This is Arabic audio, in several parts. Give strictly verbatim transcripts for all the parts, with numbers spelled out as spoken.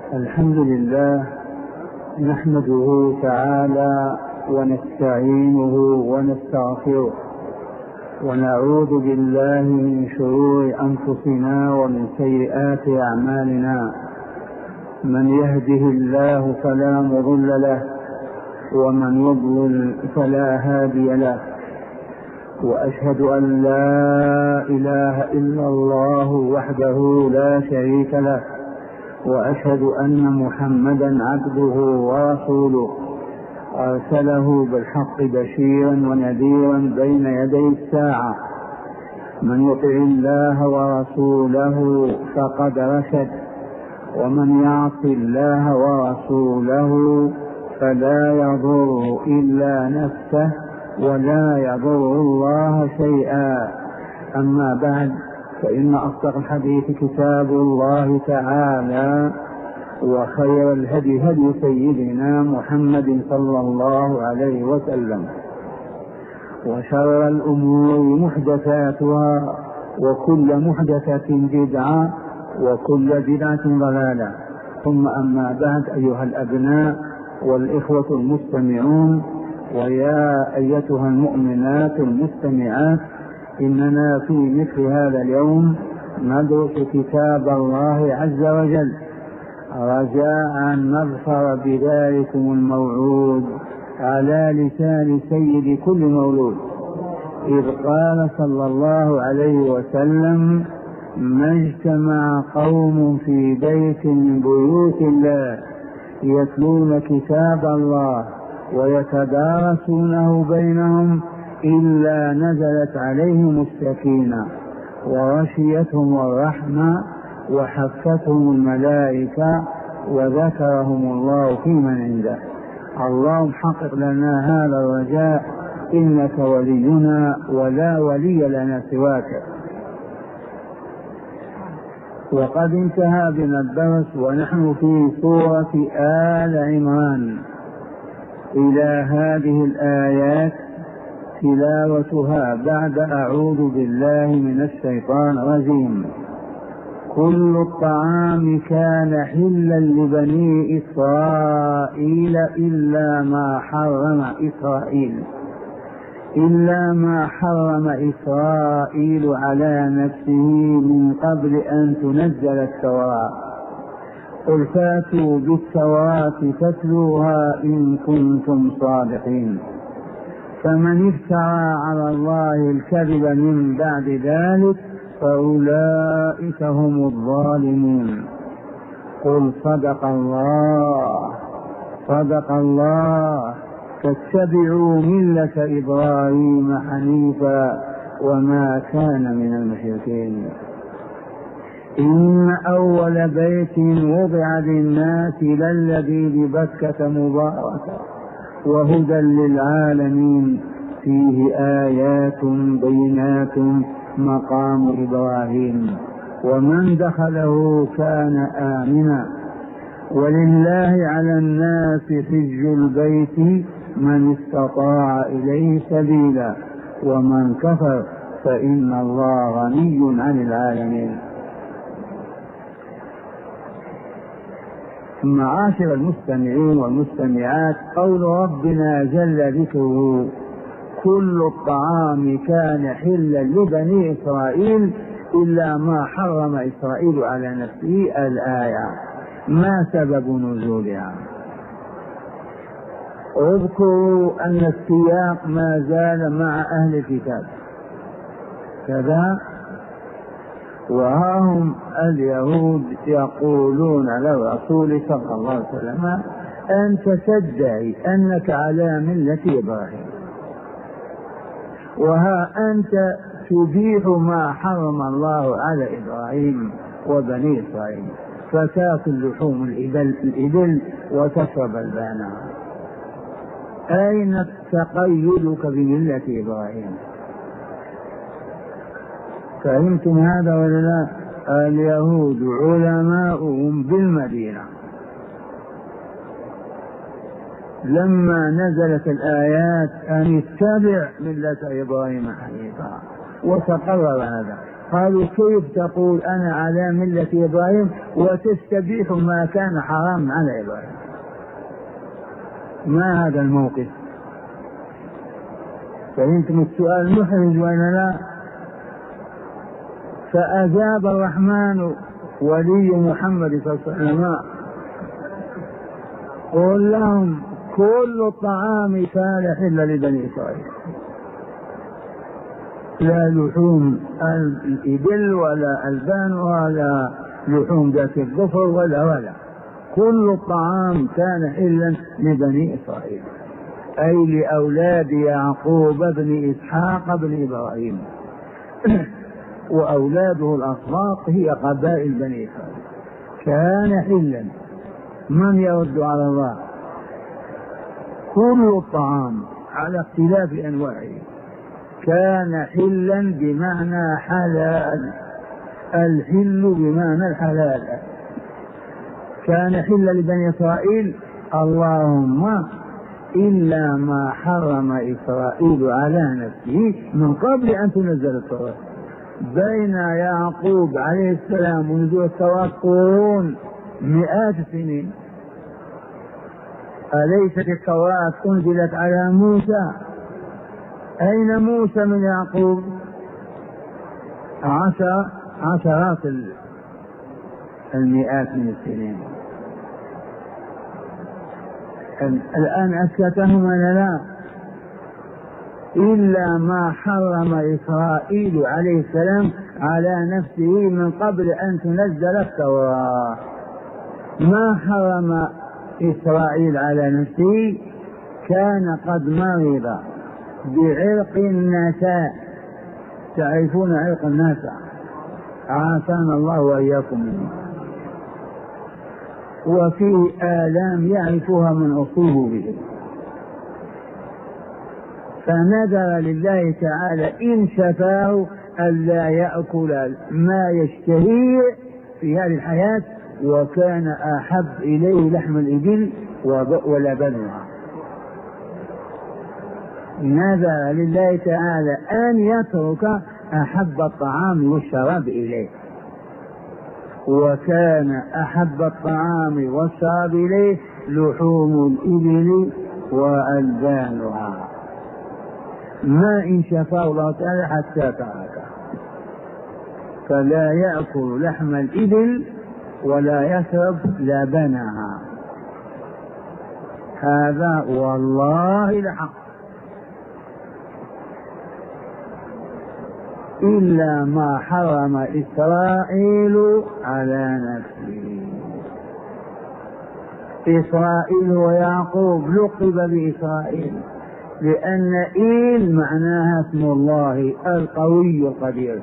الحمد لله نحمده تعالى ونستعينه ونستغفره ونعوذ بالله من شرور أنفسنا ومن سيئات أعمالنا. من يهده الله فلا مضل له ومن يضلل فلا هادي له، وأشهد أن لا إله إلا الله وحده لا شريك له، وأشهد أن محمدا عبده ورسوله أرسله بالحق بشيرا ونذيرا بين يدي الساعة. من يطع الله ورسوله فقد رشد، ومن يعص الله ورسوله فلا يضر إلا نفسه ولا يضر الله شيئا. أما بعد، فإن أصدق الحديث كتاب الله تعالى، وخير الهدي هدي سيدنا محمد صلى الله عليه وسلم، وشر الأمور محدثاتها، وكل محدثة بدعة، وكل بدعة ضلالة. ثم أما بعد، أيها الأبناء والإخوة المستمعون، ويا أيتها المؤمنات المستمعات، إننا في مثل هذا اليوم ندرس كتاب الله عز وجل، رجاء أن نظفر بذلكم الموعود على لسان سيد كل مولود، إذ قال صلى الله عليه وسلم: ما اجتمع قوم في بيت من بيوت الله يتلون كتاب الله ويتدارسونه بينهم إلا نزلت عليهم السكينة وغشيتهم الرحمة وحفتهم الملائكة وذكرهم الله في من عنده. اللهم حقق لنا هذا الرجاء، إنك ولينا ولا ولي لنا سواك. وقد انتهى بنا الدرس ونحن في سورة آل عمران إلى هذه الآيات تلاوتها بعد أعوذ بالله من الشيطان الرجيم. كل الطعام كان حلا لبني إسرائيل إلا ما حرم إسرائيل إلا ما حرم إسرائيل على نفسه من قبل أن تنزل التوراة. قل فاتوا بالتوراة فاتلوها إن كنتم صادقين. فمن افترى على الله الكذب من بعد ذلك فأولئك هم الظالمون. قل صدق الله صدق الله فاتبعوا ملة إبراهيم حنيفا وما كان من المشركين. إن أول بيت وضع للناس للذي ببكة مباركا وهدى للعالمين فيه آيات بينات مقام إبراهيم ومن دخله كان آمنا. ولله على الناس حج البيت من استطاع إليه سبيلا ومن كفر فإن الله غني عن العالمين. معاشر المستمعين والمستمعات، قول ربنا جل ذكره: كل الطعام كان حلا لبني إسرائيل إلا ما حرم إسرائيل على نفسه. الآية ما سبب نزولها؟ اذكروا أن السياق ما زال مع أهل الكتاب كذا، وهم اليهود يقولون للرسول صلى الله عليه وسلم: أنت تدعي أنك على ملة إبراهيم، وها أنت تبيح ما حرم الله على إبراهيم وبني إسرائيل، فتاكل لحوم الإبل وتشرب البان. أين تقيدك بملة إبراهيم؟ فهمتم هذا ولا لا؟ اليهود علماؤهم بالمدينة لما نزلت الآيات أن اتبع ملة إبراهيم حنيفا، وتقرر هذا. قالوا كيف تقول أنا على ملة إبراهيم وتستبيح ما كان حرام على إبراهيم؟ ما هذا الموقف؟ فهمتم السؤال محرج ولا لا؟ فأجاب الرحمن ولي محمد صلى الله عليه وسلم قل لهم كل الطعام كان حلا لبني إسرائيل، لا لحوم الإبل ولا البان ولا لحوم ذات الظفر ولا ولا كل الطعام كان حلا لبني إسرائيل، أي لأولاد يعقوب بن إسحاق بن إبراهيم وأولاده الأصباط هي قبائل بني إسرائيل. كان حلا، من يرد على الله؟ كل الطعام على اختلاف أنواعه كان حلا بمعنى حلال، الحل بمعنى الحلال، كان حلا لبني إسرائيل. اللهم إلا ما حرم إسرائيل على نفسه من قبل أن تنزل التوراة. بين يعقوب عليه السلام ونزول التوراة قرون مئات السنين. أليست التوراة أنزلت على موسى؟ أين موسى من يعقوب؟ عشر عشرات المئات من السنين. الآن أسكتهم ولا لا؟ إلا ما حرم إسرائيل عليه السلام على نفسه من قبل أن تنزل التوراة. ما حرم إسرائيل على نفسه؟ كان قد مرض بعرق النساء، تعرفون عرق النساء، عافانا الله وإياكم منه، وفيه آلام يعرفها من أصيبوا به، فنذر لله تعالى إن شفاه ألا يأكل ما يشتهي في هذه الحياة، وكان أحب إليه لحم الإبل ولبنها. نذر لله تعالى أن يترك أحب الطعام والشراب إليه، وكان أحب الطعام والشراب إليه لحوم الإبل وألبانها، ما إن شفاه الله تعالى حتى تركه، فلا يأكل لحم الإبل ولا يشرب لبنها. هذا والله الحق. إلا ما حرم إسرائيل على نفسه. إسرائيل ويعقوب لقب بإسرائيل لأن إيل معناها اسم الله القوي القدير.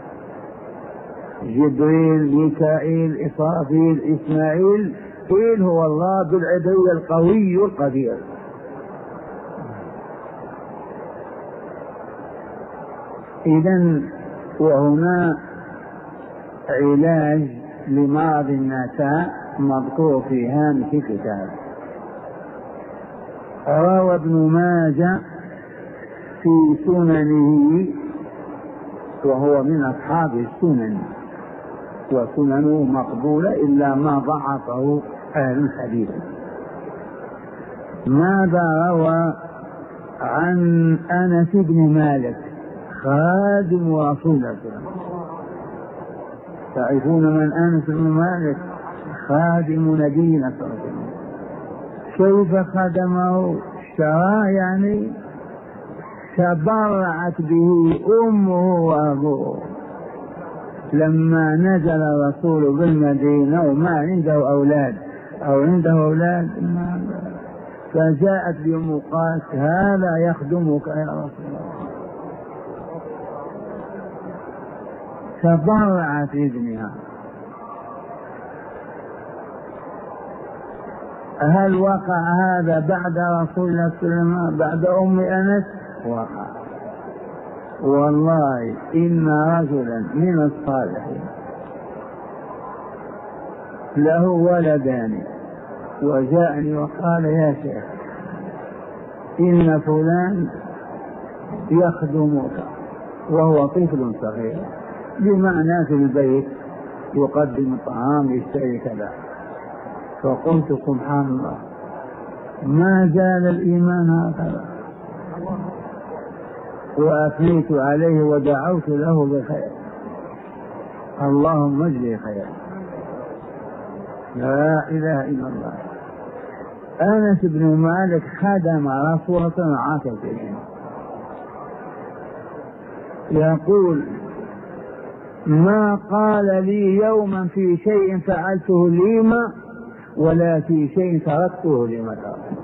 جبريل، ميكائيل، إسرافيل، إسماعيل، إيل هو الله بالعدو القوي القدير. إذن وهنا علاج لمرض النساء مذكور في هامش كتاب. روى ابن ماجه في سننه، وهو من أصحاب السنن وسننه مقبولة إلا ما ضعفه أهل الحديث. ماذا روى عن أنس بن مالك خادم رسول الله؟ تعرفون من أنس بن مالك؟ خادم نبينا صلى الله عليه وسلم. كيف خدمه؟ اشتراه، يعني تبرعت به أمه وأبوه لما نزل الرسول بالمدينة وما عنده أولاد أو عنده أولاد، فجاءت بأم قالت هذا يخدمك يا رسول الله، تبرعت ابنها. هل وقع هذا بعد رسول الله صلى الله عليه وسلم بعد أم أنس؟ وقع. والله إن رجلا من الصالحين له ولدان وجاءني وقال يا شيخ إن فلان يخدمك وهو طفل صغير، بمعنى في البيت يقدم الطعام يشتري كذا. فقلت سبحان الله ما زال الإيمان هكذا، وأثنيت عليه ودعوت له بخير، اللهم اجزه خير. لا إله إلا الله. أنس بن مالك خدم رسول الله عشر سنين، يقول ما قال لي يوما في شيء فعلته لما ولا في شيء تركته لما تركته.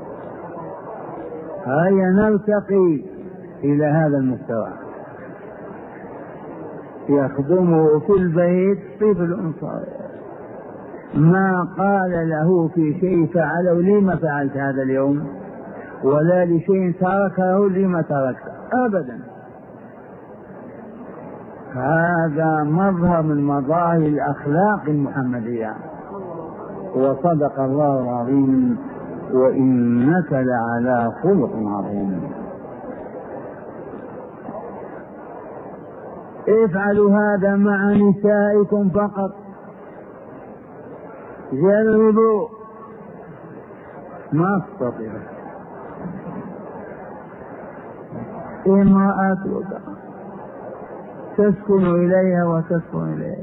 هيا نرتقي إلى هذا المستوى. يخدمه في البيت طفل صغير، ما قال له في شيء فعله لما فعلت هذا اليوم ولا لشيء تركه لما تركته أبدا. هذا مظهر من مظاهر الأخلاق المحمدية. وصدق الله العظيم وإنك لعلى خلق عظيم. افعلوا هذا مع نسائكم فقط، جربوا ما استطيع. امرأة تسكن إليها وتسكن إليها،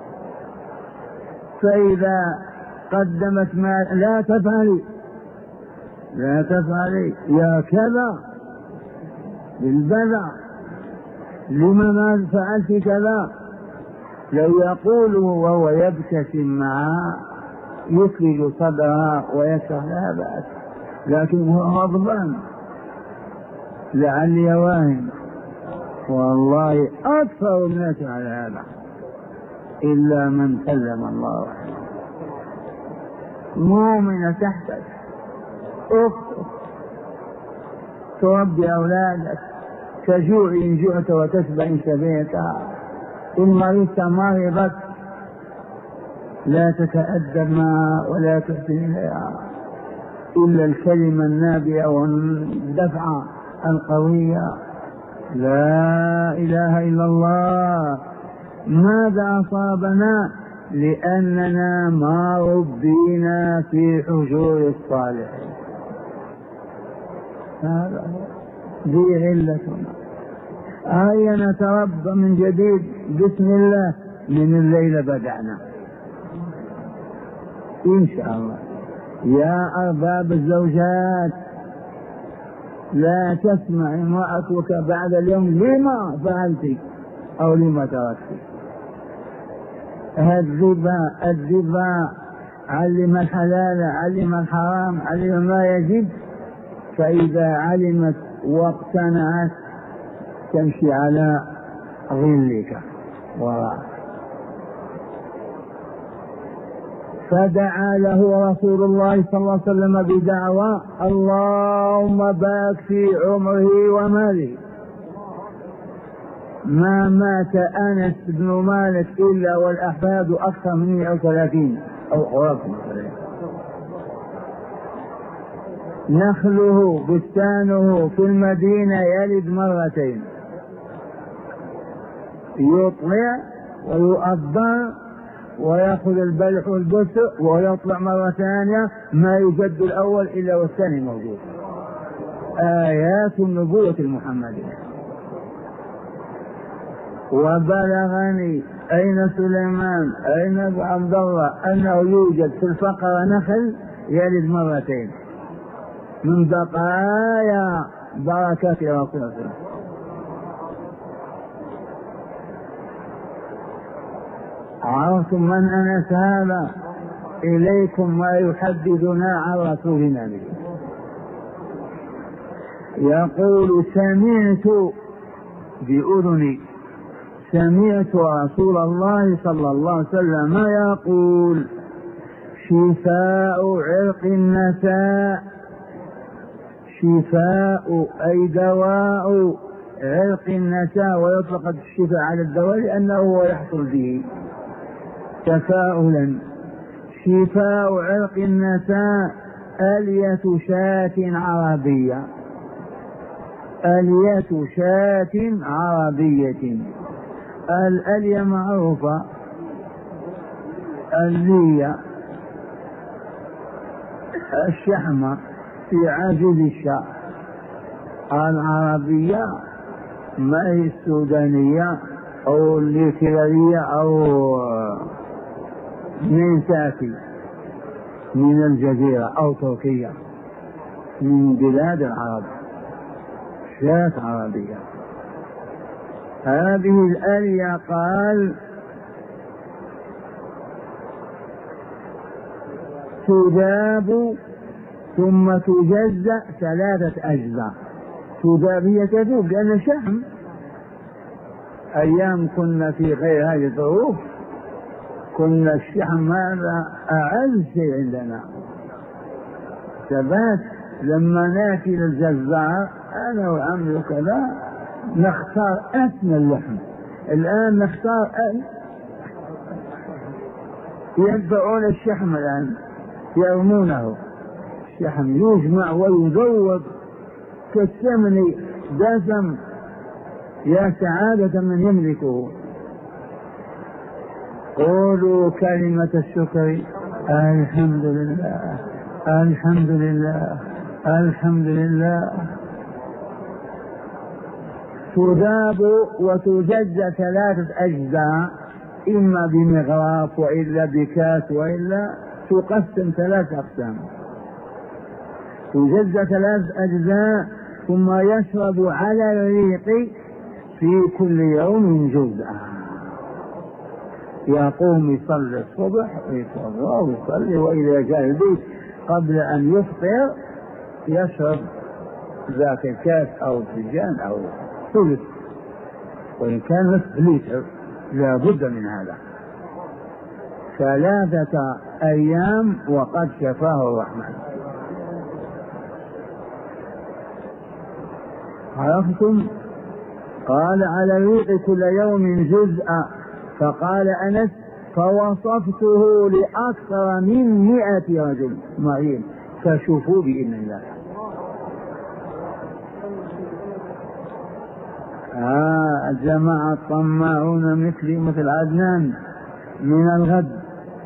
فإذا قدمت ما لا تفعلي لا تفعلي يا كذا بالبذع، لما ما فعلت كذا؟ لو يقول وهو يبتسم معها يفرج صدرها ويشرح لها بأس، لكن هو غضبان لعلي واهم. والله أكثر الناس على هذا إلا من سلم الله. مؤمنة تحتك، أختك، تربي أولادك، تجوع إن جعت وتشبع إن شبعت، إن مرضت مرضت، لا تتأدب معها ولا تحسن إليها إلا الكلمة النابية والدفعة القوية. لا إله إلا الله. ماذا أصابنا؟ لأننا ما ربينا في حجور الصالحين. هذا دي علتنا. هيا نتربى من جديد بسم الله، من الليلة بدأنا إن شاء الله. يا أرباب الزوجات لا تسمع امرأتك بعد اليوم لما فعلت أو لما تركت. الربا الربا علم الحلال علم الحرام علم ما يجب، فإذا علمت واقتنعت تمشي على ظلك وراءك. فدعا له رسول الله صلى الله عليه وسلم بدعوى اللهم بارك في عمره وماله. ما مات أنس بن مالك إلا والأحفاد أكثر من مئة وثلاثين أو قرابة. نخله بستانه في المدينة يلد مرتين، يطلع ويؤضر ويأخذ البلح والبسر ويطلع مرة ثانية، ما يجد الأول إلا والثاني موجود. آيات النبوة المحمدية. وبلغني أين سليمان أين أبو عبد الله أنه يوجد في الفقرة نخل يلد مرتين من بقايا بركات رسول الله. عرفتم من أنس هذا؟ إليكم ما يحدثنا عن رسولنا به. يقول سمعت بأذني سمعت رسول الله صلى الله عليه وسلم يقول شفاء عرق النساء، شفاء أي دواء عرق النساء، ويطلق الشفاء على الدواء لأنه هو يحصل به تفاؤلا. شفاء عرق النساء ألية شاة عربية، ألية شاة عربية الألية معروفة، اللية، الشحمة في عجز الشاء. العربية ما هي السودانية أو الكلابية أو من تأتي من الجزيرة أو تركيا، من بلاد العرب، شاة عربية. هذه الآلية قال تذاب ثم تجزأ ثلاثة أجزاء. تذاب هي تذوب لأن شحم. أيام كنا في غير هذه الظروف كنا الشحم هذا أعز شيء عندنا ثبات. لما نأتي للجزار أنا وعمل كذا نختار أثنى اللحم. الآن نختار أن يدفعون الشحم، الآن يرمونه. الشحم يجمع ويذوب كالسمن دسم، يا سعادة من يملكه. قولوا كلمة الشكر الحمد لله الحمد لله الحمد لله. تذاب وتجزى ثلاثة أجزاء، إما بمغراف وإلا بكاس وإلا تقسم ثلاث أقسام. تجزى ثلاث أجزاء ثم يشرب على الريق في كل يوم جزءا. يقوم يصلي الصبح ويتوضا ويصلي، وإذا جاء البيت قبل أن يفطر يشرب ذاك الكاس أو الفنجان أو ثلث، وإن كان نصف لتر لا بد من هذا. ثلاثة أيام وقد شفاه الرحمن. عرفتم؟ قال على الريق كل يوم جزءا. فقال أنس فوصفته لأكثر من مئة رجل مريض فشوفوا بإذن الله. آه الجماعة الطماعون مثلي مثل عدنان من الغد،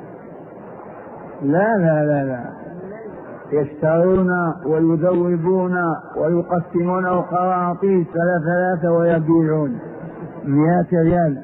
لا لا لا لا يشترون ويذوبون ويقسمون قراطيس ثلاثة ثلاثة ويبيعون مئة ريال.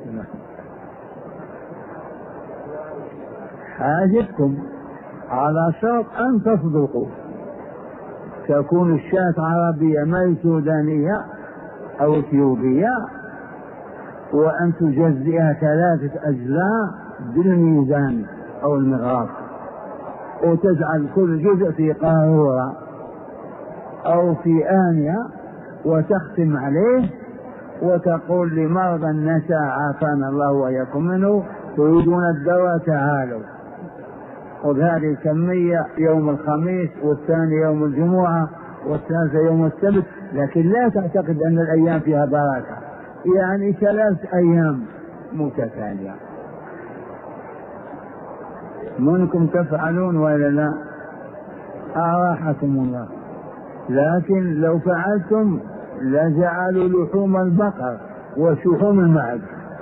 حاجتكم على شرط أن تصدقوا، تكون الشاة عربية ما سودانية أو اثيوبية، وأن تجزئها ثلاثة أجزاء بالميزان أو المغراف، وتجعل كل جزء في قارورة أو في آنية وتختم عليه وتقول لمرضى النساء عافانا الله وإياكم منه تريدون الدواء تعالوا. وبهذه الكمية يوم الخميس، والثاني يوم الجمعة، والثالثة يوم السبت. لكن لا تعتقد أن الأيام فيها بركة، يعني ثلاث أيام متتالية. منكم تفعلون ولا لا؟ أراحكم الله. لكن لو فعلتم لجعلوا لحوم البقر وشحوم المعز.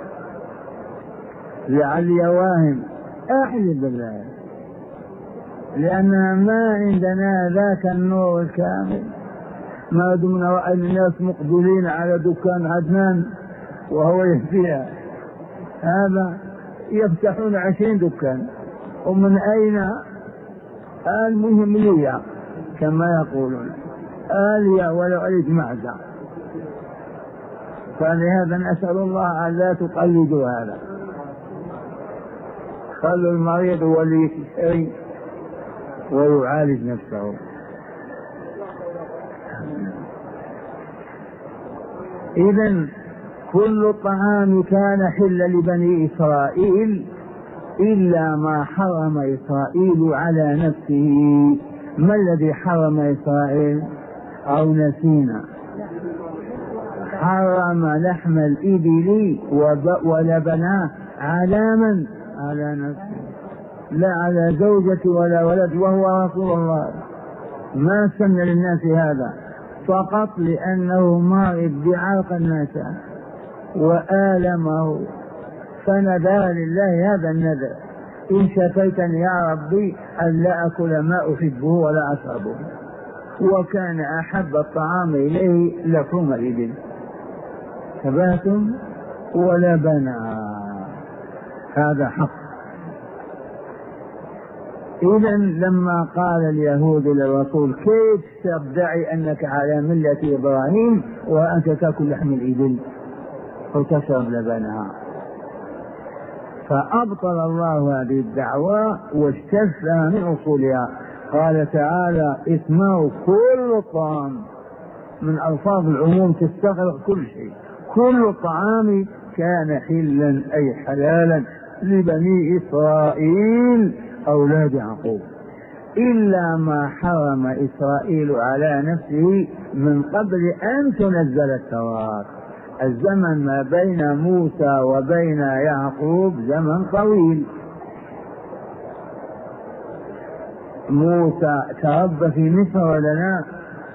لعلي واهم أحلف بالله، لأننا ما عندنا ذاك النور الكامل. ما دمنا رأي الناس مقبلين على دكان عدنان وهو يهديها، هذا يفتحون عشرين دكان. ومن أين؟ المهم لي كما يقولون آلية ولو أريد معزة. فلهذا نسأل الله أن لا تقلدوا هذا. خلوا المريض هو اللي يشتري ويعالج نفسه. إذن كل الطعام كان حلا لبني إسرائيل إلا ما حرم إسرائيل على نفسه. ما الذي حرم إسرائيل أو نسينا؟ حرم لحم الإبل ولبنه على من؟ على نفسه، لا على زوجة ولا ولد، وهو رسول الله. ما سن للناس هذا فقط لأنه مارد بعرق الناس. وآلمه، فنذر لله هذا النذر: إن شفيتني يا ربي ألا أكل ما أحبه ولا أشربه. وكان أحب الطعام إليه لكم الإبل، شبهتم ولبنا، هذا حق. إذا لما قال اليهود للرسول: كيف تدعي أنك على ملة إبراهيم وأنت تأكل لحم الإبل وتشرب لبنها؟ فأبطل الله هذه الدعوة واجتثها من أصولها. قال تعالى: اسمعوا كل الطعام، من ألفاظ العموم تستغرق كل شيء. كل الطعام كان حلا أي حلالا لبني إسرائيل أولاد يعقوب، إلا ما حرم إسرائيل على نفسه من قبل أن تنزل التوراة. الزمن ما بين موسى وبين يعقوب زمن طويل. موسى تربى في مصر ولا لا؟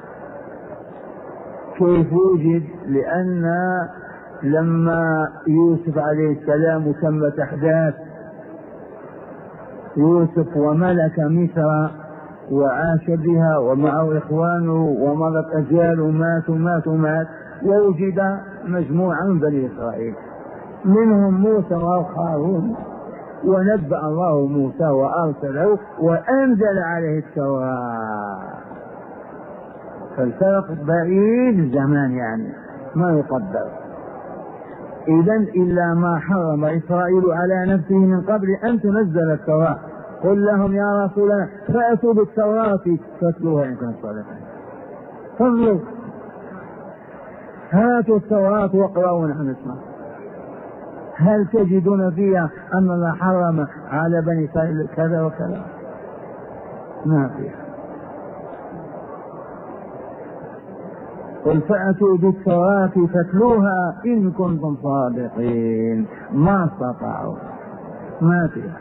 كيف وجد؟ لأن لما يوسف عليه السلام تمت أحداث يوسف وملك مصر وعاش بها ومعه إخوانه ومضت أجيال وماتوا ماتوا مات ووجد مجموعة من بني إسرائيل منهم موسى وهارون، ونبأ الله موسى وأرسله وأنزل عليه التوراة. فالفرق بعيد الزمان يعني ما يقدر. إذا إلا ما حرم إسرائيل على نفسه من قبل أن تنزل التوراة. قل لهم يا رسولنا فأتوا بالتوراة فاتلوها إن كنتم صادقين. فضلوا هاتوا التوراة واقرأوا ونحن نسمع. هل تجدون فيها أن الله حرم على بني إسرائيل كذا وكذا؟ ما فيها. قل فأتوا بالتوراة فاتلوها إن كنتم صادقين. ما استطاعوا، ما فيها.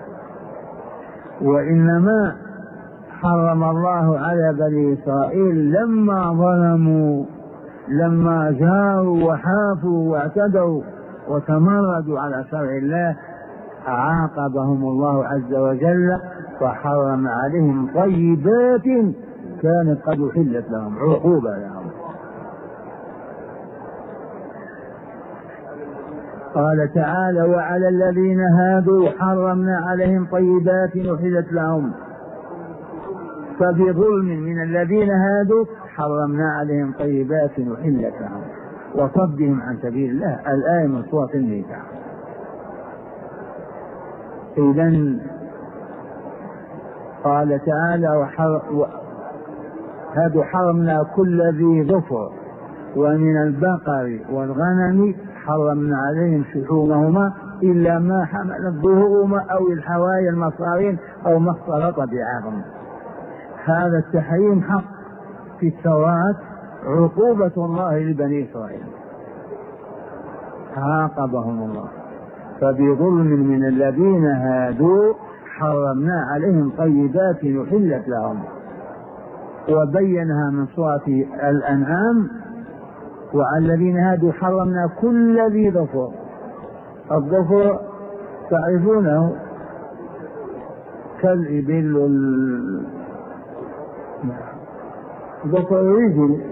وإنما حرم الله على بني إسرائيل لما ظلموا، لما جاروا وحافوا واعتدوا وتمردوا على شرع الله، عاقبهم الله عز وجل فحرم عليهم طيبات كانت قد أحلت لهم، عقوبة لهم. قال تعالى: وعلى الذين هادوا حرمنا عليهم طيبات أحلت لهم، فبظلم من الذين هادوا حرمنا عليهم طيبات أحلت لهم وصدهم عن سبيل الله. الآية من سورة النساء. إذن قال تعالى: وحر... و... هادوا حرمنا كل ذي ظفر، ومن البقر والغنم حرمنا عليهم شحومهما إلا ما حملت ظهورهما أو الحوايا المصارين أو ما اختلط بعظم. هذا التحريم حق في التوراة، عقوبة الله لبني إسرائيل، عاقبهم الله. فبظلم من الذين هادوا حرمنا عليهم طيبات أحلت لهم. وبينها من سورة الأنعام: وعلى الذين هادوا حرمنا كل ذي ظفر. الظفر تعرفونه كالإبل وال... ظفر الرجل.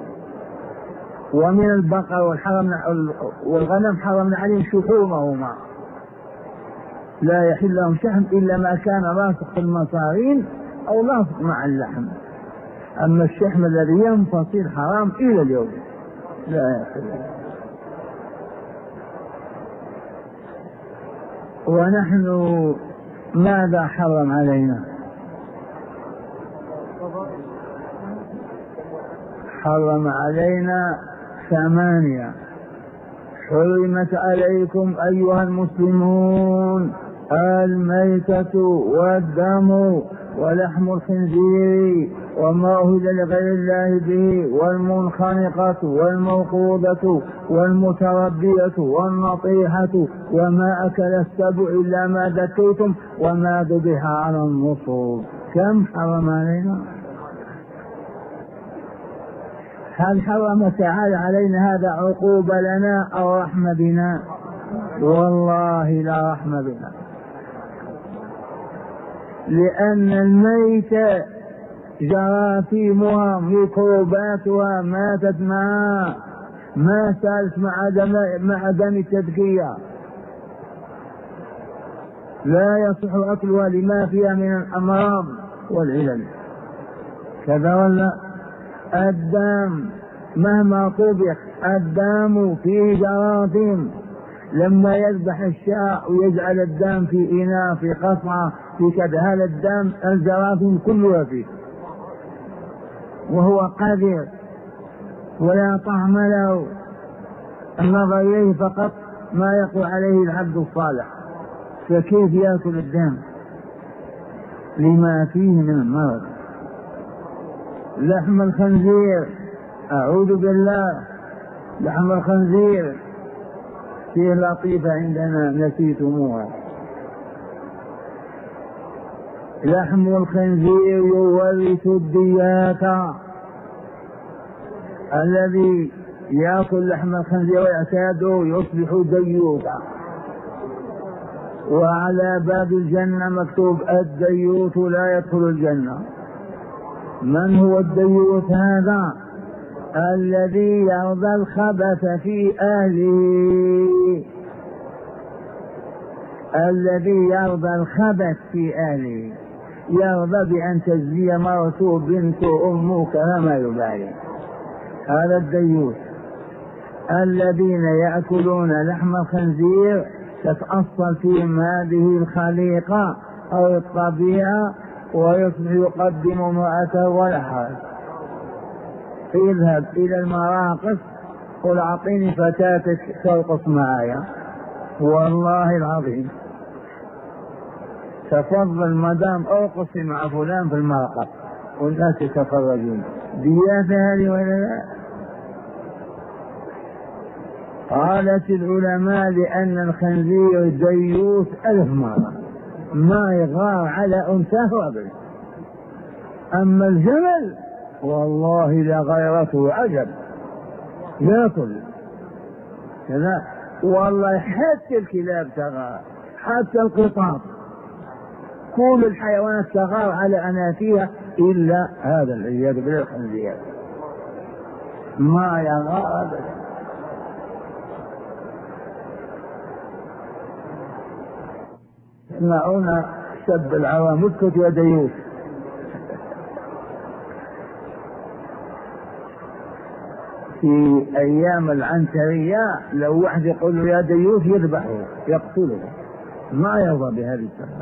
ومن البقر والغنم حرمنا عليهم شحومهما، لا يحل لهم شحم إلا ما كان لاصق في المصارين أو لاصق مع اللحم. أما الشحم الذي ينفصل حرام إلى اليوم، لا يحل. ونحن ماذا حرم علينا؟ حرم علينا ثمانية. حرمت عليكم أيها المسلمون الميتة والدم ولحم الخنزير وما أهل لغير الله به والمنخنقة والموقوذة والمتربية والنطيحة وما أكل السبع إلا ما ذكيتم وما ذبح على النصب. كم حرم علينا؟ هل حرم تعالى علينا هذا عقوبة لنا أو رحمة بنا؟ والله لا رحمة بنا، لأن الميت جراثيمها ميكروباتها ماتت معها، ما سالت مع دم مع دم التذكية، لا يصح أكلها لما فيها من الأمراض والعلل. كذا ولا؟ الدم مهما طبخ الدم فيه جراثيم، لما يذبح الشاء ويجعل الدم في إناء في قصعة في كذا، هذا الدم الجراثيم كلها فيه وهو قادر ولا طعم له، النظر إليه فقط ما يقوى عليه العبد الصالح، فكيف يأكل الدم لما فيه من المرض؟ لحم الخنزير، أعوذ بالله، لحم الخنزير فيه لطيفة عندنا نسيتموها. لحم الخنزير يورث الدياثة، الذي يأكل لحم الخنزير ويعتاده يصبح ديوثا، وعلى باب الجنة مكتوب الديوث لا يدخل الجنة. من هو الديوث هذا؟ الذي يرضى الخبث في أهله، الذي يرضى الخبث في أهله، يرضى بأن تزني مرته بنت أمك كما يبالي، هذا الديوث. الذين يأكلون لحم الخنزير تتأصل فيهم هذه الخليقة أو الطبيعة، ويصبح يقدم امرأته ولا حرج. اذهب إلى المراقص قل أعطيني فتاتك ترقص معايا، والله العظيم تفضل مدام أرقص مع فلان في المراقص والناس يتفرجون، دياثة هذه ولا لا؟ قالت العلماء لأن الخنزير ديوث ألف مرة، ما يغار على أنثاه أبدا. أما الجمل والله لغيرته عجب، يأكل كذا، والله حتى الكلاب تغار، حتى القطط، كل الحيوانات تغار على أناثيها إلا هذا العياذ بالله الخنزير، ما يغار أبدا. اسمعون سب العوام، اسكت يا ديوث. في أيام العنترية لو واحد يقول له يا ديوث يذبحه يقتله، ما يرضى بهذه السنة.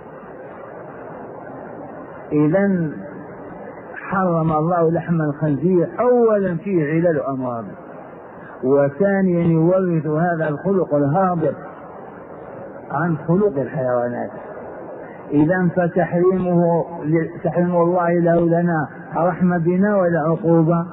إذن حرم الله لحم الخنزير أولا فيه علل أمراض، وثانيا يورث هذا الخلق الهابط عن خلق الحيوانات. إذن فتحريمه تحريم الله له لنا رحمة بنا ولا عقوبة؟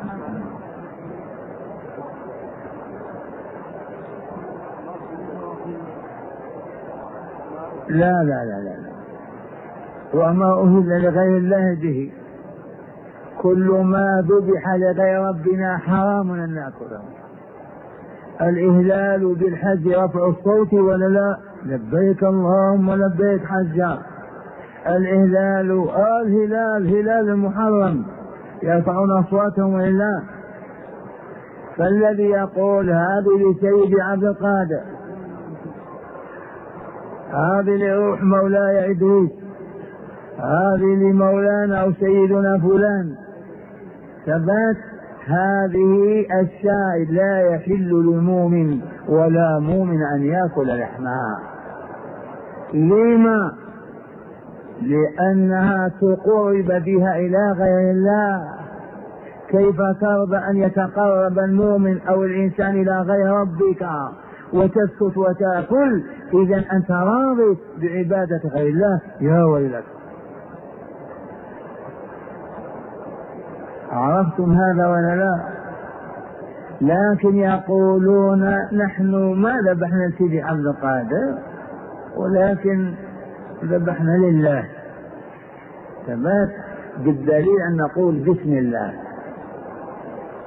لا لا لا لا, لا. وما أهل لغير الله به، كل ما ذبح لغير ربنا حرام أن نأكله. الإهلال بالحج رفع الصوت ولا لا؟ لبيك اللهم لبيك حجا. الإهلال الهلال هلال المحرم يرفعون أصواتهم لله. فالذي يقول هذه لسيد عبد القادر، هذه لروح مولاي إدريس، هذه لمولانا أو سيدنا فلان، ثبات هذه الشاء لا يحل للمؤمن ولا مؤمن أن يأكل لحمها. لما؟ لأنها تقرب بها إلى غير الله. كيف ترضى أن يتقرب المؤمن أو الإنسان إلى غير ربك وتسكت وتأكل؟ إذن أنت راضي بعبادة غير الله، يا ويلك. عرفتم هذا ولا لا؟ لكن يقولون نحن ما ذبحنا لسيدي عبد القادر ولكن ذبحنا لله، ثبات بالدليل أن نقول بسم الله.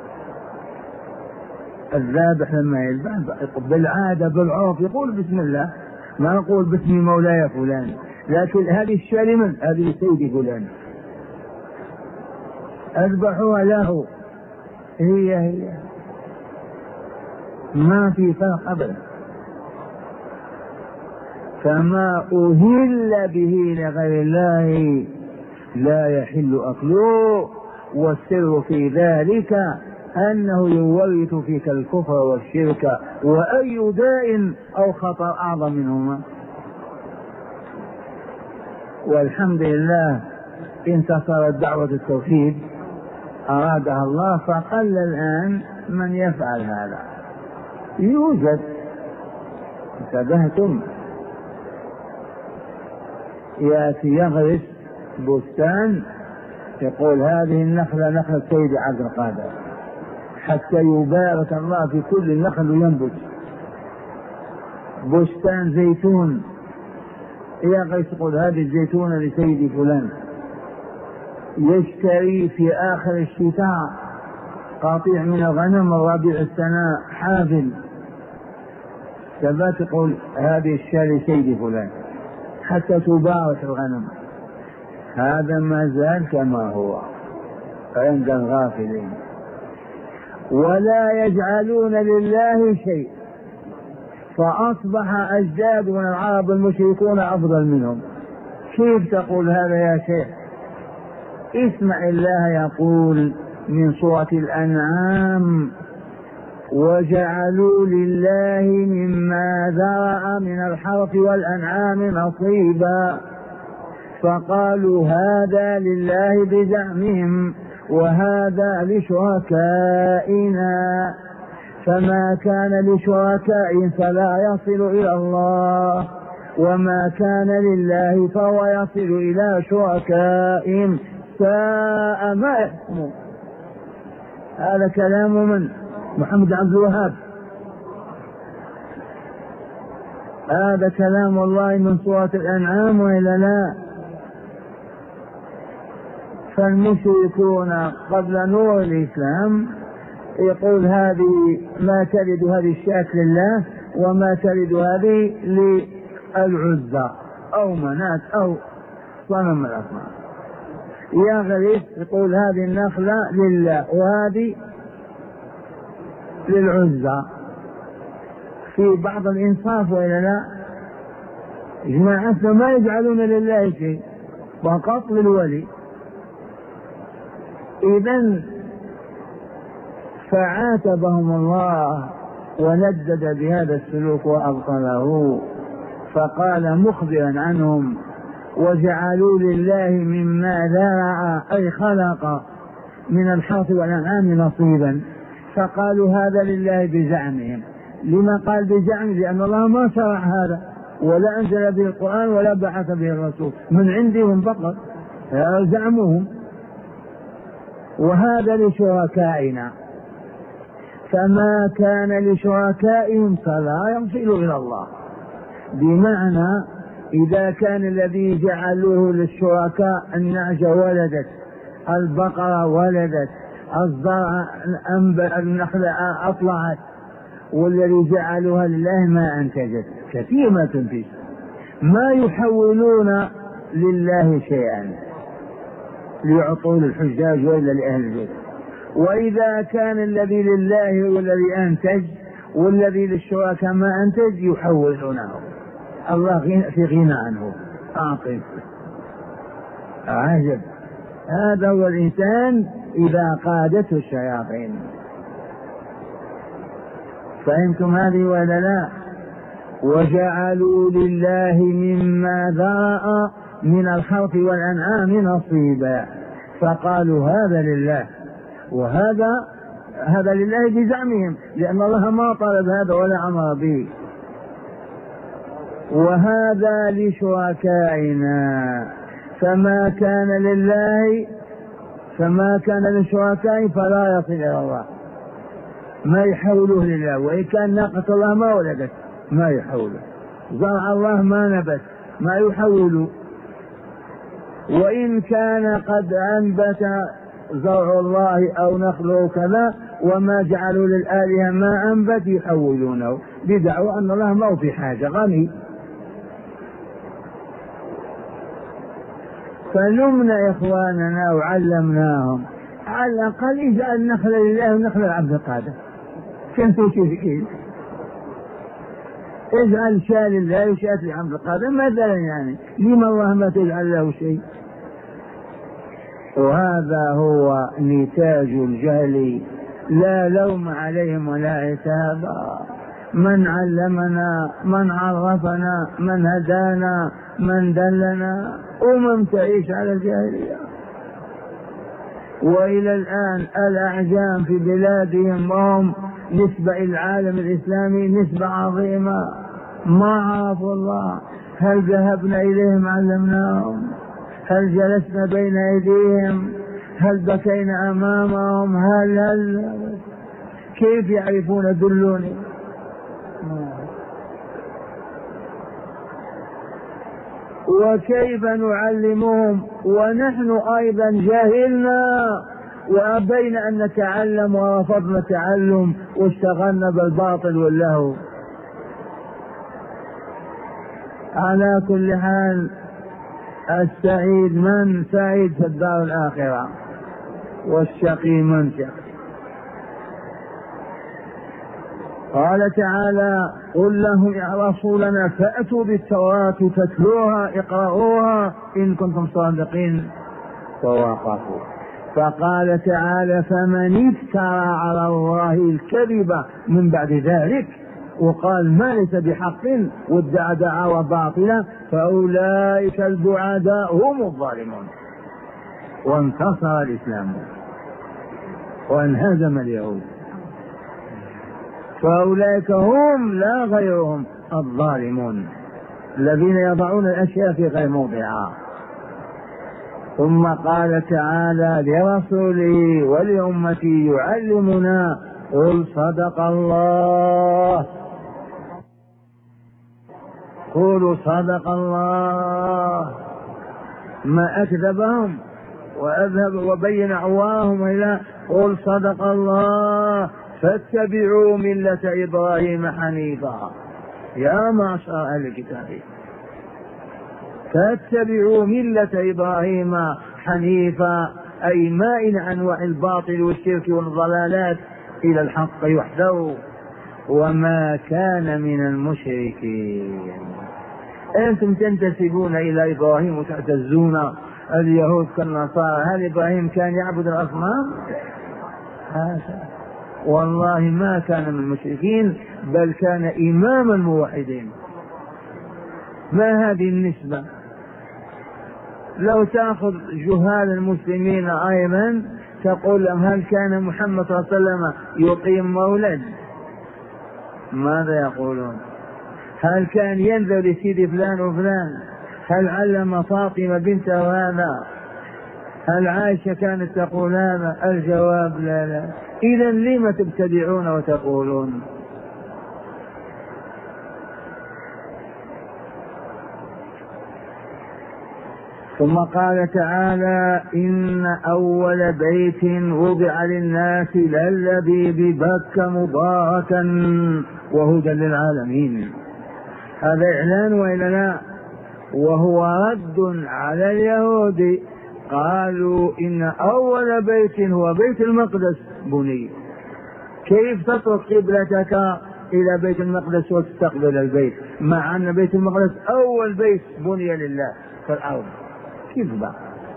الذابح لما يذبح بالعادة بالعرف يقول بسم الله، ما نقول باسم مولاي فلان، لكن هذه الشاة لمن؟ هذه سيدي فلان، اذبحوها له، هي هي ما في فرق أبدا. فما أهل به لغير الله لا يحل أكله، والسر في ذلك أنه يورث فيك الكفر والشرك، وأي داء أو خطر أعظم منهما. والحمد لله انتصرت دعوة التوحيد أرادها الله، فقل الآن من يفعل هذا، يوجد. انتبهتم؟ يأتي يغرس بستان يقول هذه النخلة نخلة سيد عبد القادر، حتى يبارك الله في كل النخل وينبت. بستان زيتون يغرس يقول هذه الزيتونة لسيد فلان، يشتري في آخر الشتاء قطيع من الغنم الربيع السنة حافل، ثبات يقول هذه الشاة لسيد فلان حتى تبارك الغنم. هذا ما زال كما هو عند الغافلين. ولا يجعلون لله شيء، فأصبح أجداد من العرب المشركون أفضل منهم. كيف تقول هذا يا شيخ؟ اسمع الله يقول من سورة الأنعام وجعلوا لله مما ذرأ من الحرث والأنعام نصيبا فقالوا هذا لله بزعمهم وهذا لشركائنا فما كان لشركائهم فلا يصل إلى الله وما كان لله فهو يصل إلى شركائهم ساء ما يحكمون. هذا كلام من؟ محمد عبد الوهاب. هذا كلام الله من سورة الأنعام وإلا لا؟ فالمشركون قبل نور الإسلام يقول هذه ما تلد هذه الشاة لله وما تلد هذه للعزى أو منات أو صنم الأصنام. يغرس يقول هذه النخلة لله وهذه للعزى. في بعض الإنصاف وإلا لا؟ جماعتنا ما يجعلون لله شيء فقط للولي. إذن فعاتبهم الله وندد بهذا السلوك وأبطله، فقال مخبرا عنهم وجعلوا لله مما ذرأ أي خلق من الحرث والأنعام نصيبا فقالوا هذا لله بزعمهم. لما قال بزعم؟ لأن الله ما شرع هذا ولا أنزل به القرآن ولا بعث به الرسول، من عندهم فقط زعمهم. وهذا لشركائنا فما كان لشركائهم فلا يصل إلى الله. بمعنى إذا كان الذي جعلوه للشركاء النعجة ولدت، البقرة ولدت، الزرع النخلة أطلعت، والذي جعلوها لله ما أنتجت، كثير ما تنتج، ما يحولون لله شيئا ليعطوا للحجاج وإلا لأهل البيت. وإذا كان الذي لله هو الذي أنتج والذي للشركاء ما أنتج يحولونه. الله في غنى عنه. أعطي عجب. هذا هو الإنسان إذا قادته الشياطين. فهمتم هذه ولا لا؟ وجعلوا لله مما ذرأ من الحرث والأنعام نصيبا فقالوا هذا لله وهذا هذا لله بزعمهم، لأن الله ما طلب هذا ولا أمر به. وهذا لشركائنا فما كان لله فما كان لشركائه فلا يصل إلى الله، ما يحولوه لله. وإن كان ناقة الله ما ولدت ما يحوله، زرع الله ما نبت ما يحوله، وإن كان قد أنبت زرع الله أو نخله كذا وما جعلوا للآلهة ما أنبت يحولونه بدعوى أن الله ما في حاجة غني. فنمنا إخواننا وعلمناهم على الأقل اجعل نخلة لله ونخلة عبد القادر كنتوا تشركين، اجعل شاة لله وشاة لعبد القادر مثلا، يعني لما الله ما تجعل له شيء؟ وهذا هو نتاج الجهل، لا لوم عليهم ولا عتاب. من علمنا، من عرفنا، من هدانا، من دلنا، أمم تعيش على الجاهلية. وإلى الآن الأعجام في بلادهم وهم نسبة إلى العالم الإسلامي نسبة عظيمة، ما عرفوا الله. هل ذهبنا إليهم علمناهم؟ هل جلسنا بين أيديهم؟ هل بكينا أمامهم؟ هل هل كيف يعرفون؟ دلوني. وكيف نعلمهم ونحن أيضا جاهلنا وأبينا أن نتعلم ورفضنا التعلم واشتغلنا بالباطل واللهو؟ على كل حال السعيد من سعيد في الدار الآخرة، والشقي من شقي. قال تعالى: قل لهم يا رسولنا فأتوا بالتوراة تتلوها اقرأوها إن كنتم صادقين فوقفوا. فقال تعالى: فمن افترى على الله الكذب من بعد ذلك وقال ما ليس بحق وادعى دعاوى باطلة فأولئك البعداء هم الظالمون. وانتصر الإسلام وانهزم اليهود، فأولئك هم لا غيرهم الظالمون الذين يضعون الأشياء في غير موضعها. ثم قال تعالى لرسوله ولأمته يعلمنا: قل صدق الله، قولوا صدق الله، ما أكذبهم وأذهب وبين عواهم إلى قل صدق الله فاتبعوا ملة إبراهيم حنيفا. يا معشر أهل الكتاب فاتبعوا ملة إبراهيم حنيفا، أي مائل عن أنواع الباطل والشرك والضلالات إلى الحق وحده، وما كان من المشركين. أنتم تنتسبون إلى إبراهيم وتعتزون اليهود كالنصارى. هل إبراهيم كان يعبد الأصنام؟ هذا والله ما كان من المشركين، بل كان إمام الموحدين. ما هذه النسبة؟ لو تأخذ جهال المسلمين أيضا تقول لهم: هل كان محمد صلى الله عليه وسلم يقيم مولد؟ ماذا يقولون؟ هل كان ينذر لسيدي فلان وفلان؟ هل علم فاطمة بنته هذا؟ هل عائشة كانت تقول هذا؟ الجواب لا لا. إذا لم تبتدعون وتقولون؟ ثم قال تعالى: إن أول بيت وضع للناس للذي ببكة مباركا وهدى للعالمين. هذا إعلان وإلا لا؟ وهو رد على اليهود، قالوا إن أول بيت هو بيت المقدس بني، كيف تترك قبلتك إلى بيت المقدس وتستقبل البيت مع أن بيت المقدس أول بيت بني لله في الأرض؟ كيف بقى؟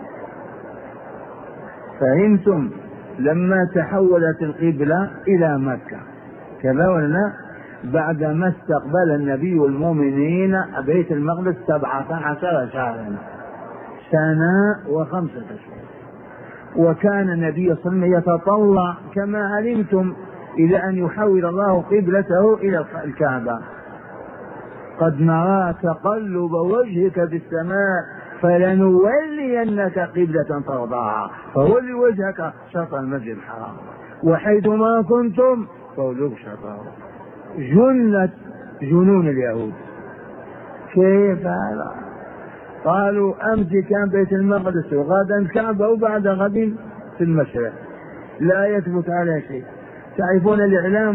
فهمتم؟ لما تحولت القبلة إلى مكة كذا ولا بعدما استقبل النبي المؤمنين بيت المقدس سبعة عشر شهرا، سنة وخمسة أشهر. وكان النبي صلى الله عليه وسلم يتطلع كما علمتم إلى أن يحول الله قبلته إلى الكعبة. قد نرى تقلب وجهك في السماء فلنولينك قبلة ترضاها فول وجهك شطر المسجد الحرام وحيث ما كنتم فولوا شطره. جنت جنون اليهود. كيف هذا؟ قالوا أمس كان بيت المقدس وغدا الكعبة وبعد غد في المشرق، لا يثبت على شيء. تعرفون الإعلام؟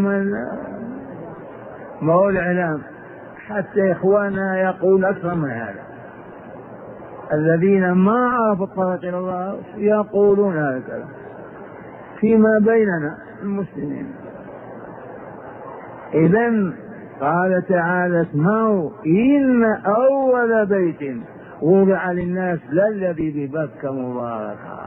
ما هو الإعلام حتى إخواننا يقول أكثر من هذا، الذين ما عرفوا الطريق إلى الله يقولون هذا الكلام فيما بيننا المسلمين. إذن قال تعالى اسمعوا إن أول بيت وضع للناس للذي ببكة مباركا،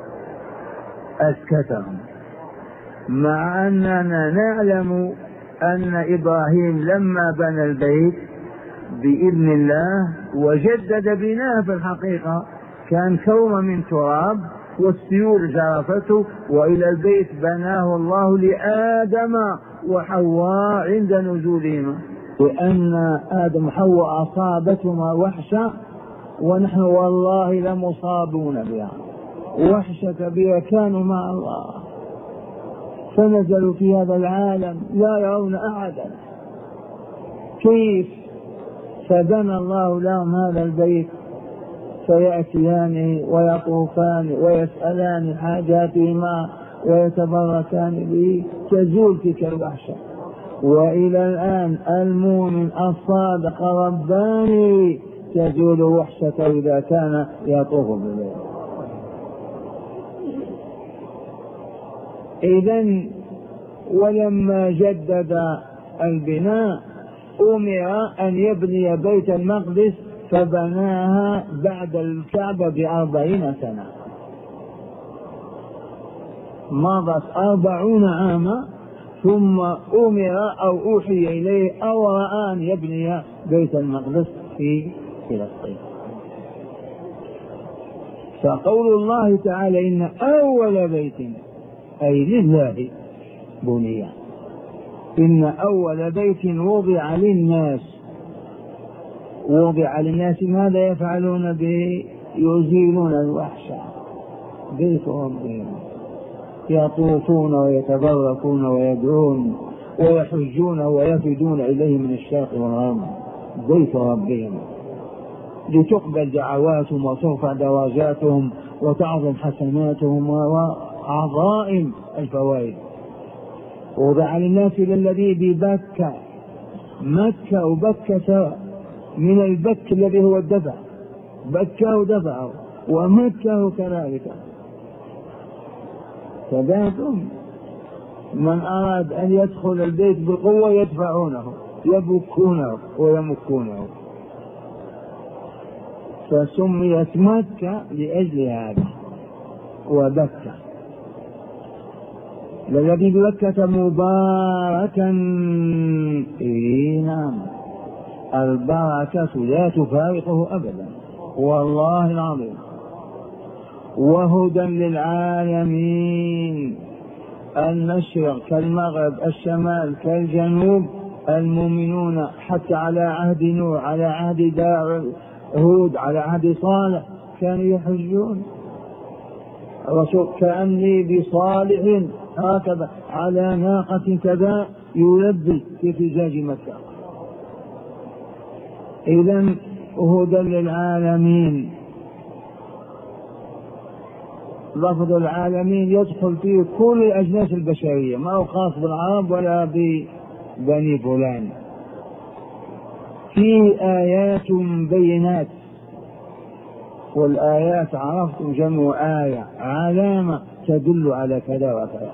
أسكتهم، مع أننا نعلم أن إبراهيم لما بنى البيت بإذن الله وجدد بناءه في الحقيقة كان كوم من تراب والسيول جرفته، وإلى البيت بناه الله لآدم وحواء عند نزولهما، لأن آدم وحواء أصابتهما وحشة ونحن والله لمصابون بها، وحشة كبيرة كانوا مع الله فنزلوا في هذا العالم لا يرون أحدا، كيف فبنى الله لهم هذا البيت فيأتيان ويطوفان ويسألان حاجاتهما ويتبركان به تزول تلك الوحشة. وإلى الآن المؤمن الصادق رباني تزول وحشته إذا كان يطوف بالليل. إذن ولما جدد البناء أمر أن يبني بيت المقدس فبناها بعد الكعبة بأربعين سنة، مضت أربعون عاما ثم أمر أو أوحي إليه أو رأى أن يبني بيت المقدس في فلسطين. فقول الله تعالى إن أول بيت أي لله بني، إن أول بيت وضع للناس، وضع للناس ماذا يفعلون به؟ يزيلون الوحشة، بيت ربهم يطوفون ويتبركون ويدعون ويحجون ويفدون إليه من الشرق والغرب، بيت ربهم لتقبل دعواتهم وترفع درجاتهم وتعظم حسناتهم وعظائم الفوائد. وضع للناس للذي ببكة، مكة وبكة من البك الذي هو الدفع، بكة ودفعه ومكة كذلك، فباتم من أراد أن يدخل البيت بقوة يدفعونه يبكونه ويمكونه، فسميت مكة لأجل هذا. وبكة الذي ببكة مباركا، إيه نعم البركة لا تفارقه أبدا والله العظيم، وهدى للعالمين، المشرق كالمغرب الشمال كالجنوب، المؤمنون حتى على عهد نوح على عهد هود على عهد صالح كانوا يحجون، الرسول كأني بصالح هكذا على ناقة كذا يلبي في فجاج مكة. إذن هدى للعالمين، لفظ العالمين يدخل فيه كل أجناس البشرية، ما هو خاص بالعرب ولا ببني فلان. فيه آيات بينات، والآيات عرفتم جمع آية، علامة تدل على كذا وكذا،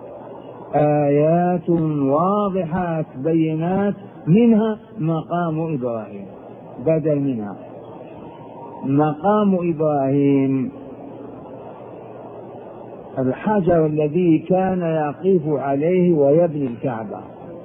آيات واضحات بينات، منها مقام إبراهيم، بدل منها مقام إبراهيم الحجر الذي كان يقف عليه ويبني الكعبة،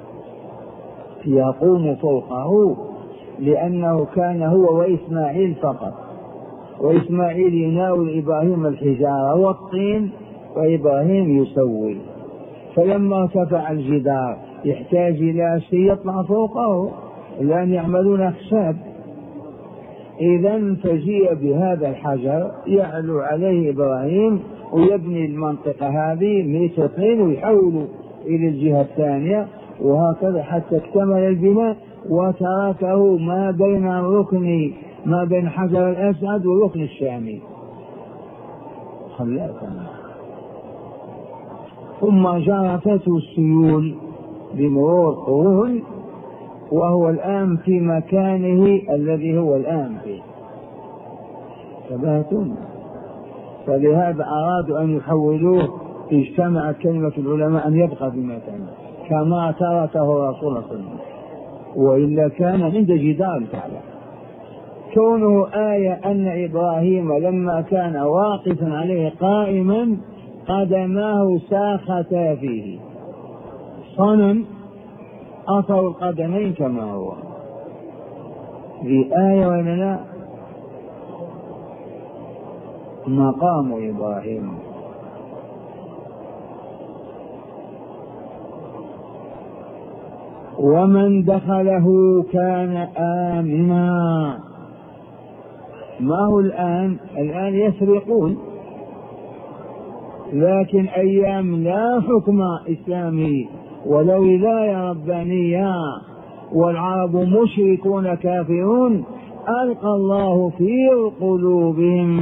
يقوم فوقه، لأنه كان هو وإسماعيل فقط، وإسماعيل يناول إبراهيم الحجارة والطين وإبراهيم يسوي، فلما ارتفع الجدار يحتاج إلى شيء يطلع فوقه لأن يعملون خشب، إذن فجيء بهذا الحجر يعلو عليه إبراهيم ويبني المنطقة هذه متر طين ويحوله إلى الجهة الثانية، وهكذا حتى اكتمل البناء، وتركه ما بين الركن ما بين حجر الأسعد والركن الشامي خلاك. ثم جرفته السيول بمرور قرون وهو الآن في مكانه الذي هو الآن فيه. تبهتم. فلهذا أرادوا أن يحولوه، اجتمعت كلمة العلماء أن يبقى في مكانه كما تركه رسول الله صلى الله عليه وسلم، وإلا كان عند جدار الكعبة. كونه آية أن إبراهيم لما كان واقفا عليه قائما قدماه ساختا فيه، صنم أثر القدمين كما هو. في آية ولا لا؟ مقام إبراهيم. ومن دخله كان آمنا. ما هو الآن؟ الآن يسرقون، لكن أيام لا حكم إسلامي ولا ولاية ربانية والعرب مشركون كافرون، ألقى الله في قلوبهم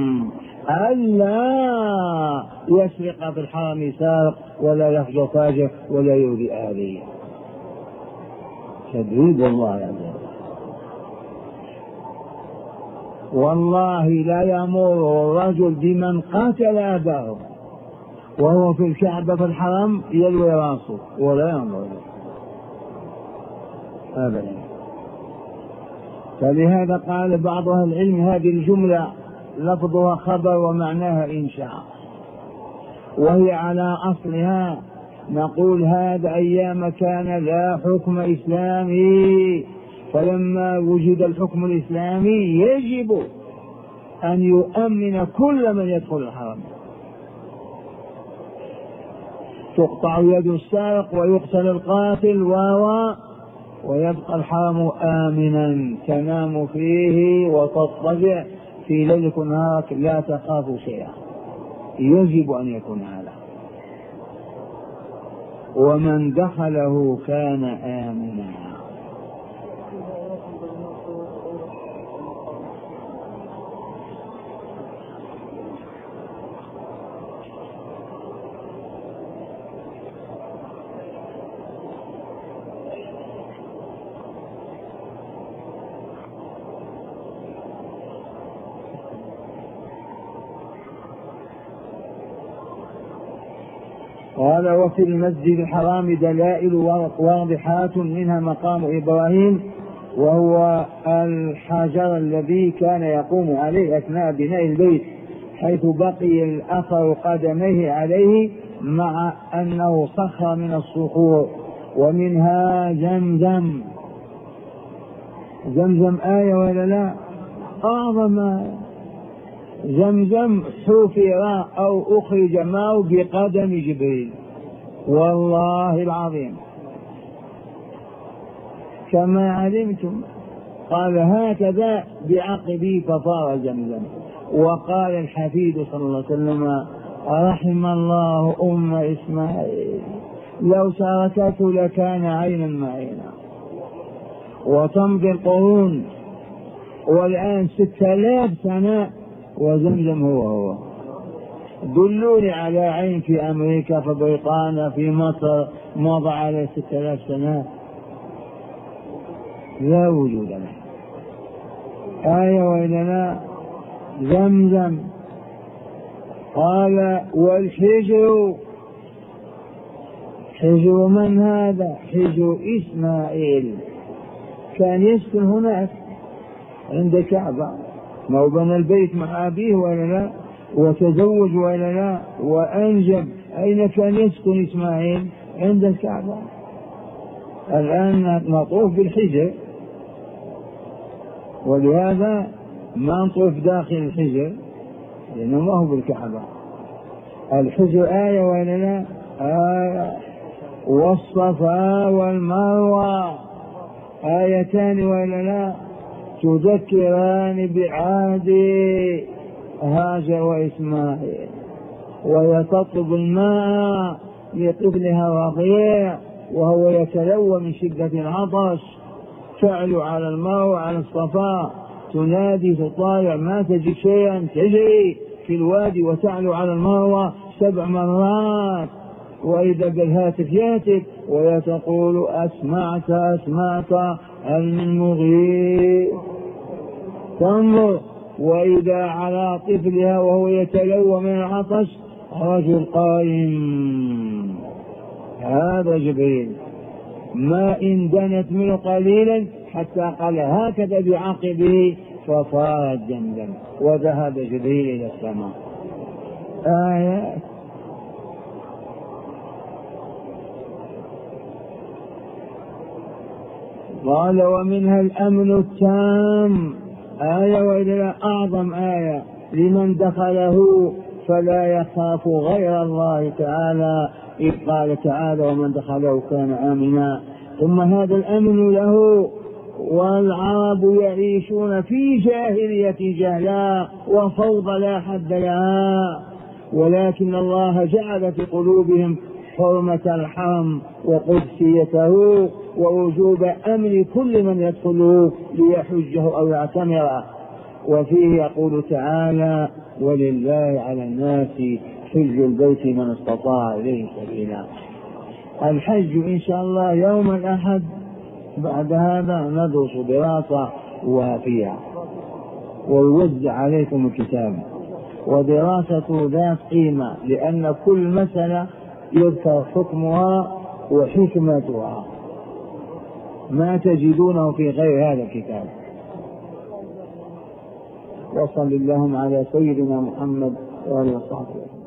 ألا يسرق في الحرم سارق ولا يفجر فاجر ولا يؤذي أهله. تدريب الله عز وجل. والله لا يأمر الرجل بمن قاتل أباه وهو في الكعبة في الحرم يلوي راسه، ولا يأمر أبدا. فلهذا قال بعض أهل العلم هذه الجملة لفظها خبر ومعناها إنشاء، وهي على أصلها نقول هذا أيام كان لا حكم إسلامي، فلما وجد الحكم الإسلامي يجب أن يؤمن كل من يدخل الحرم. تقطع يد السارق ويقتل القاتل و ويبقى الحرم آمنا تنام فيه وتضطجع في ليلك ونهارك لا تخاف شيئا. يجب أن يكون هذا. ومن دخله كان آمنا. قال وفي المسجد الحرام دلائل واضحات، منها مقام إبراهيم وهو الحجر الذي كان يقوم عليه أثناء بناء البيت، حيث بقي الأثر قدميه عليه مع أنه صخر من الصخور. ومنها زمزم. زمزم آية ولا لا؟ أعظم آية. زمزم حفر أو أخرج ماء بقدم جبريل، والله العظيم كما علمتم. قال هكذا بعقبي فصار زمزم. وقال الحفيد صلى الله عليه وسلم رحم الله أم إسماعيل لو تركته لكان عينا معينا. وتمضي القرون والآن ستة آلاف سنة وزمزم هو هو. دلوني على عين في أمريكا، في بريطانيا، في مصر مضى على ستة آلاف سنة، لا وجود له. آية وإلا لا؟ زمزم. قال والحجر. حجر من هذا؟ حجر إسماعيل، كان يسكن هناك عند الكعبة، ما بنى البيت مع أبيه ولا لا، وتزوج ولا لا، وأنجب. أين كان يسكن إسماعيل؟ عند الكعبة. الآن نطوف بالحجر، ولهذا ما نطوف داخل الحجر لأنه ما هو بالكعبة. الحجر آية ولا لا؟ آية. والصفا والمروة آيتان ولا لا؟ تذكران بعهد هاجر وإسماعيل. وهي تطلب الماء لطفلها رضيع وهو يتلوى من شدة العطش، تعلو على الماء على الصفا، تنادي تطالع ما تجد شيئا، تجري في الوادي وتعلو على المروة سبع مرات وإذا بالهاتف يهتف ويتقول أسمعت أسمعت هل من مغيث، تنظر وإذا على طفلها وهو يتلوى من العطش رجل قائم، هذا جبريل، ما إن دنت منه قليلا حتى قال هكذا بعقبه ففارت جنبا وذهب جبريل إلى السماء. آيات. قال ومنها الأمن التام، آية وإلى أعظم آية لمن دخله فلا يخاف غير الله تعالى، إذ قال تعالى ومن دخله كان آمنا. ثم هذا الأمن له، والعرب يعيشون في جاهلية جهلاء وفوضى لا حد لها، ولكن الله جعل في قلوبهم حرمة الحرم وقدسيته ووجوب أمن كل من يدخله ليحجه أو يعتمره. وفيه يقول تعالى ولله على الناس حج البيت من استطاع إليه سبيلا. الحج إن شاء الله يوم الأحد، بعد هذا ندرس دراسة وافية ويوزع عليكم الكتاب، ودراسة ذات قيمة لأن كل مسألة يذكر حكمها وحكمتها، ما تجدونه في غير هذا الكتاب. وصل اللهم على سيدنا محمد وآله وصحبه.